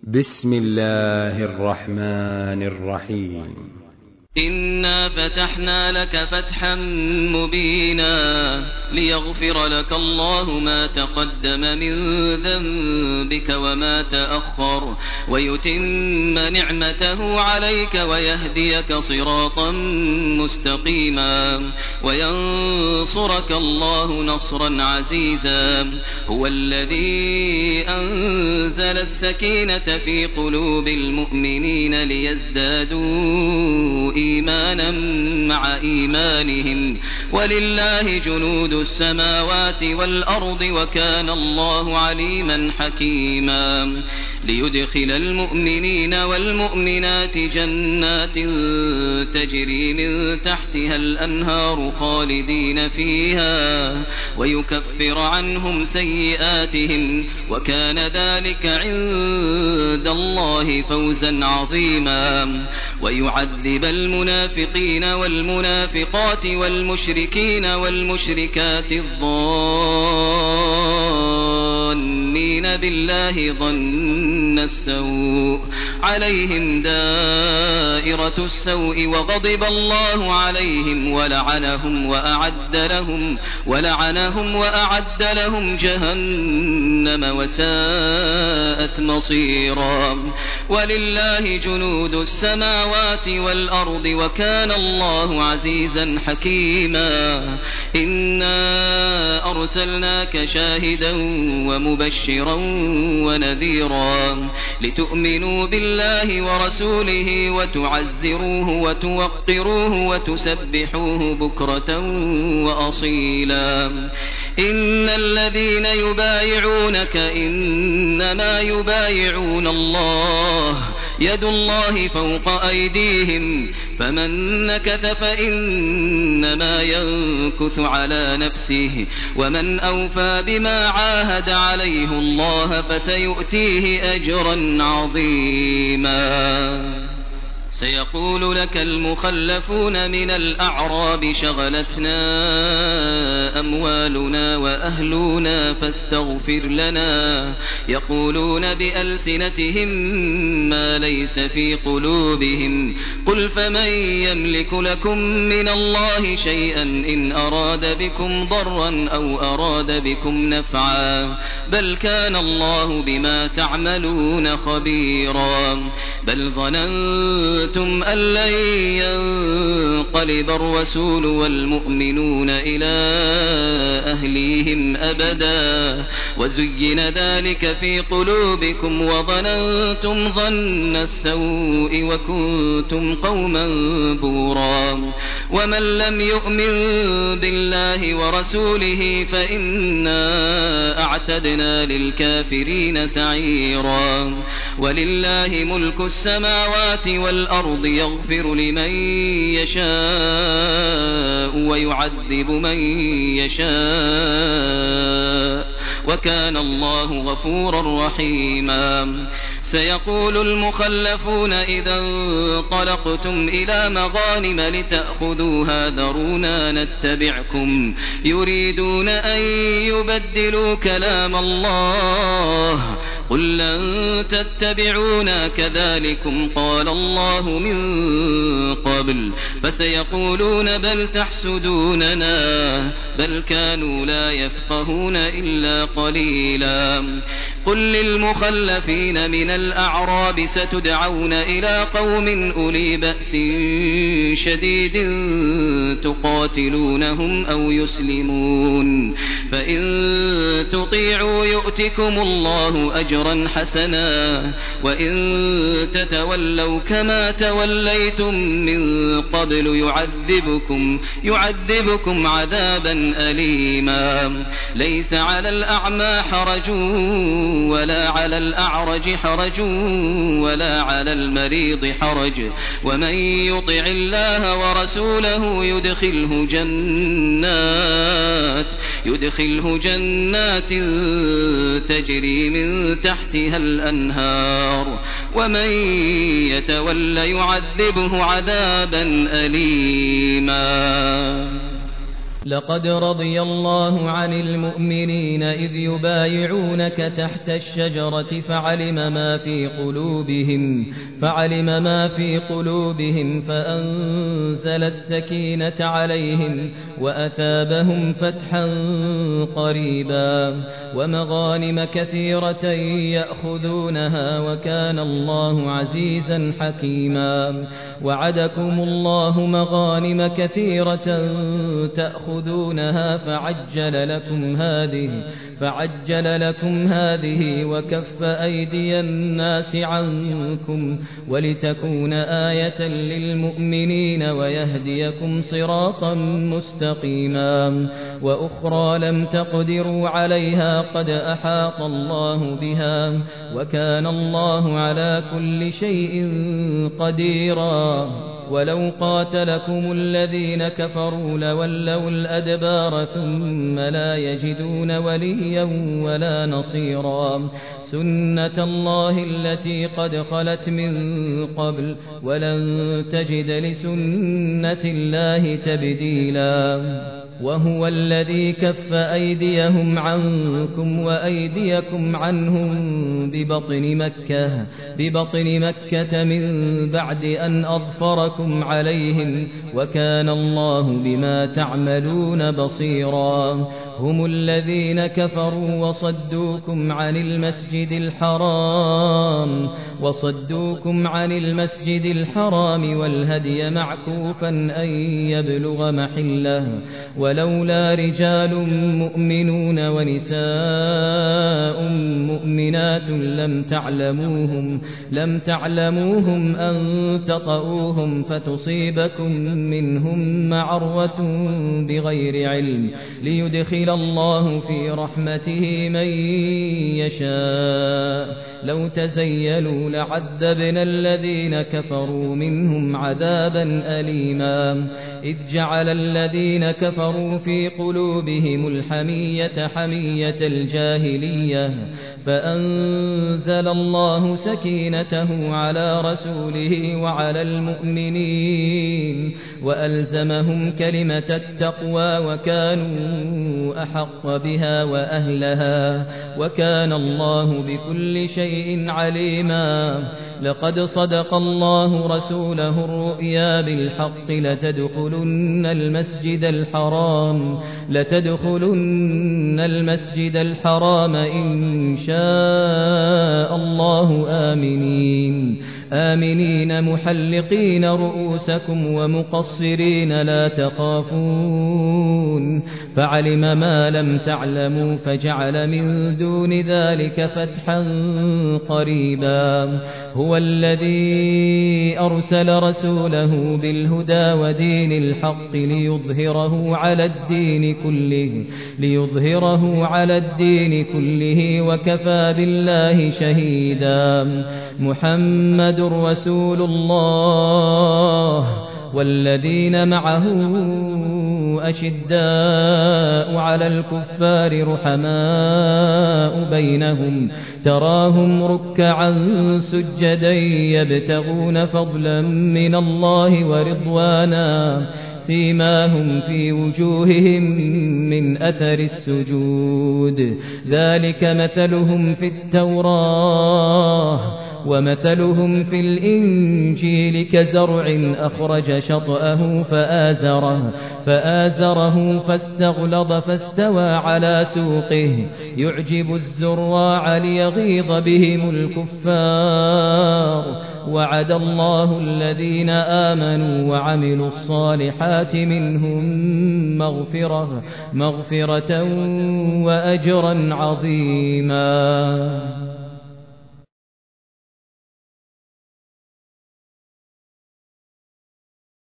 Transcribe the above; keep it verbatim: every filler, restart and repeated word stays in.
بسم الله الرحمن الرحيم. إنا فتحنا لك فتحا مبينا ليغفر لك الله ما تقدم من ذنبك وما تأخر ويتم نعمته عليك ويهديك صراطا مستقيما وينصرك الله نصرا عزيزا. هو الذي أنزل السكينة في قلوب المؤمنين ليزدادوا إيمانا مع إيمانهم ولله جنود السماوات والأرض وكان الله عليما حكيما. ليدخل المؤمنين والمؤمنات جنات تجري من تحتها الأنهار خالدين فيها ويكفر عنهم سيئاتهم وكان ذلك عند الله فوزا عظيما. ويعذب المنافقين والمنافقات والمشركين والمشركات الظانين بالله ظن السوء عليهم دائرة السوء وغضب الله عليهم ولعنهم وأعد لهم ولعنهم وأعد لهم جهنم وساءت مصيرا. ولله جنود السماوات والأرض وكان الله عزيزا حكيما. إنا أرسلناك شاهدا ومبشرا ونذيرا لتؤمنوا بالله ورسوله وتعزروه وتوقروه وتسبحوه بكرة وأصيلا. إن الذين يبايعونك إنما يبايعون الله يد الله فوق أيديهم فمن نكث فإنما ينكث على نفسه ومن أوفى بما عاهد عليه الله فسيؤتيه أجرا عظيما. سيقول لك المخلفون من الأعراب شغلتنا أموالنا وأهلنا فاستغفر لنا يقولون بألسنتهم ما ليس في قلوبهم قل فمن يملك لكم من الله شيئا إن أراد بكم ضرا أو أراد بكم نفعا بل كان الله بما تعملون خبيرا. بل ظننتم أن لن ينقلب الرسول والمؤمنون إلى أهليهم أبدا وزين ذلك في قلوبكم وظننتم ظن السوء وكنتم قوما بورا. ومن لم يؤمن بالله ورسوله فإنا أعتدنا للكافرين سعيرا. ولله ملك السماوات والأرض يغفر لمن يشاء ويعذب من يشاء وكان الله غفورا رحيما. سيقول المخلفون إذا انطلقتم إلى مغانم لتأخذوها ذرونا نتبعكم يريدون أن يبدلوا كلام الله قل لن تتبعونا كذلكم قال الله من قبل فسيقولون بل تحسدوننا بل كانوا لا يفقهون إلا قليلا. قل للمخلفين من الأعراب ستدعون إلى قوم أولي بأس شديد تقاتلونهم أو يسلمون فإن تطيعوا يؤتكم الله أجرا حسنا وإن تتولوا كما توليتم من قبل يعذبكم يعذبكم عذابا أليما. ليس على الأعمى حرج ولا على الأعرج حرج ولا على المريض حرج ومن يطع الله ورسوله يدخله جنات يدخله جنات تجري من تحتها الأنهار ومن يتول يعذبه عذابا أليما. لقد رضي الله عن المؤمنين إذ يبايعونك تحت الشجرة فعلم ما في قلوبهم فعلم ما في قلوبهم فأنزل السكينة عليهم وأثابهم فتحا قريبا ومغانم كثيرة يأخذونها وكان الله عزيزا حكيما وعدكم الله مغانم كثيرة تأخذونها فعجل لكم هذه فعجل لكم هذه وكف أيدي الناس عنكم ولتكون آية للمؤمنين ويهديكم صراطا مستقيما وأخرى لم تقدروا عليها قد أحاط الله بها وكان الله على كل شيء قديرا ولو قاتلكم الذين كفروا لولوا الأدبار ثم لا يجدون وليا ولا نصيرا سنة الله التي قد خلت من قبل ولن تجد لسنة الله تبديلا وهو الذي كف أيديهم عنكم وأيديكم عنهم ببطن مكة ببطن مكة من بعد أن أظفركم عليهم وكان الله بما تعملون بصيرا هم الذين كفروا وصدوكم عن المسجد الحرام وصدوكم عن المسجد الحرام والهدي معكوفا أن يبلغ محله ولولا رجال مؤمنون ونساء مؤمنات لم تعلموهم لم تعلموهم أن تطؤوهم فتصيبكم منهم معرة بغير علم ليدخل الله في رحمته من يشاء لو تزيلوا لعذبنا الذين كفروا منهم عذابا أليما إذ جعل الذين كفروا في قلوبهم الحمية حمية الجاهلية فأنزل الله سكينته على رسوله وعلى المؤمنين وألزمهم كلمة التقوى وكانوا أحق بها وأهلها وكان الله بكل شيء عليما لقد صدق الله رسوله الرؤيا بالحق لتدخلن المسجد الحرام لتدخلن المسجد الحرام إن شاء الله آمنين آمنين محلقين رؤوسكم ومقصرين لا تخافون فعلم ما لم تعلموا فجعل من دون ذلك فتحا قريبا هو الذي أرسل رسوله بالهدى ودين الحق ليظهره على الدين كله ليظهره على الدين كله وكفى بالله شهيدا محمد رسول الله والذين معه أشداء على الكفار رحماء بينهم تراهم ركعا سجدا يبتغون فضلا من الله ورضوانا سيماهم في وجوههم من أثر السجود ذلك مثلهم في التوراة ومثلهم في الإنجيل كزرع أخرج شطأه فآزره, فآزره فاستغلظ فاستوى على سوقه يعجب الزراع ليغيظ بهم الكفار وعد الله الذين آمنوا وعملوا الصالحات منهم مغفرة, مغفرة وأجرا عظيما.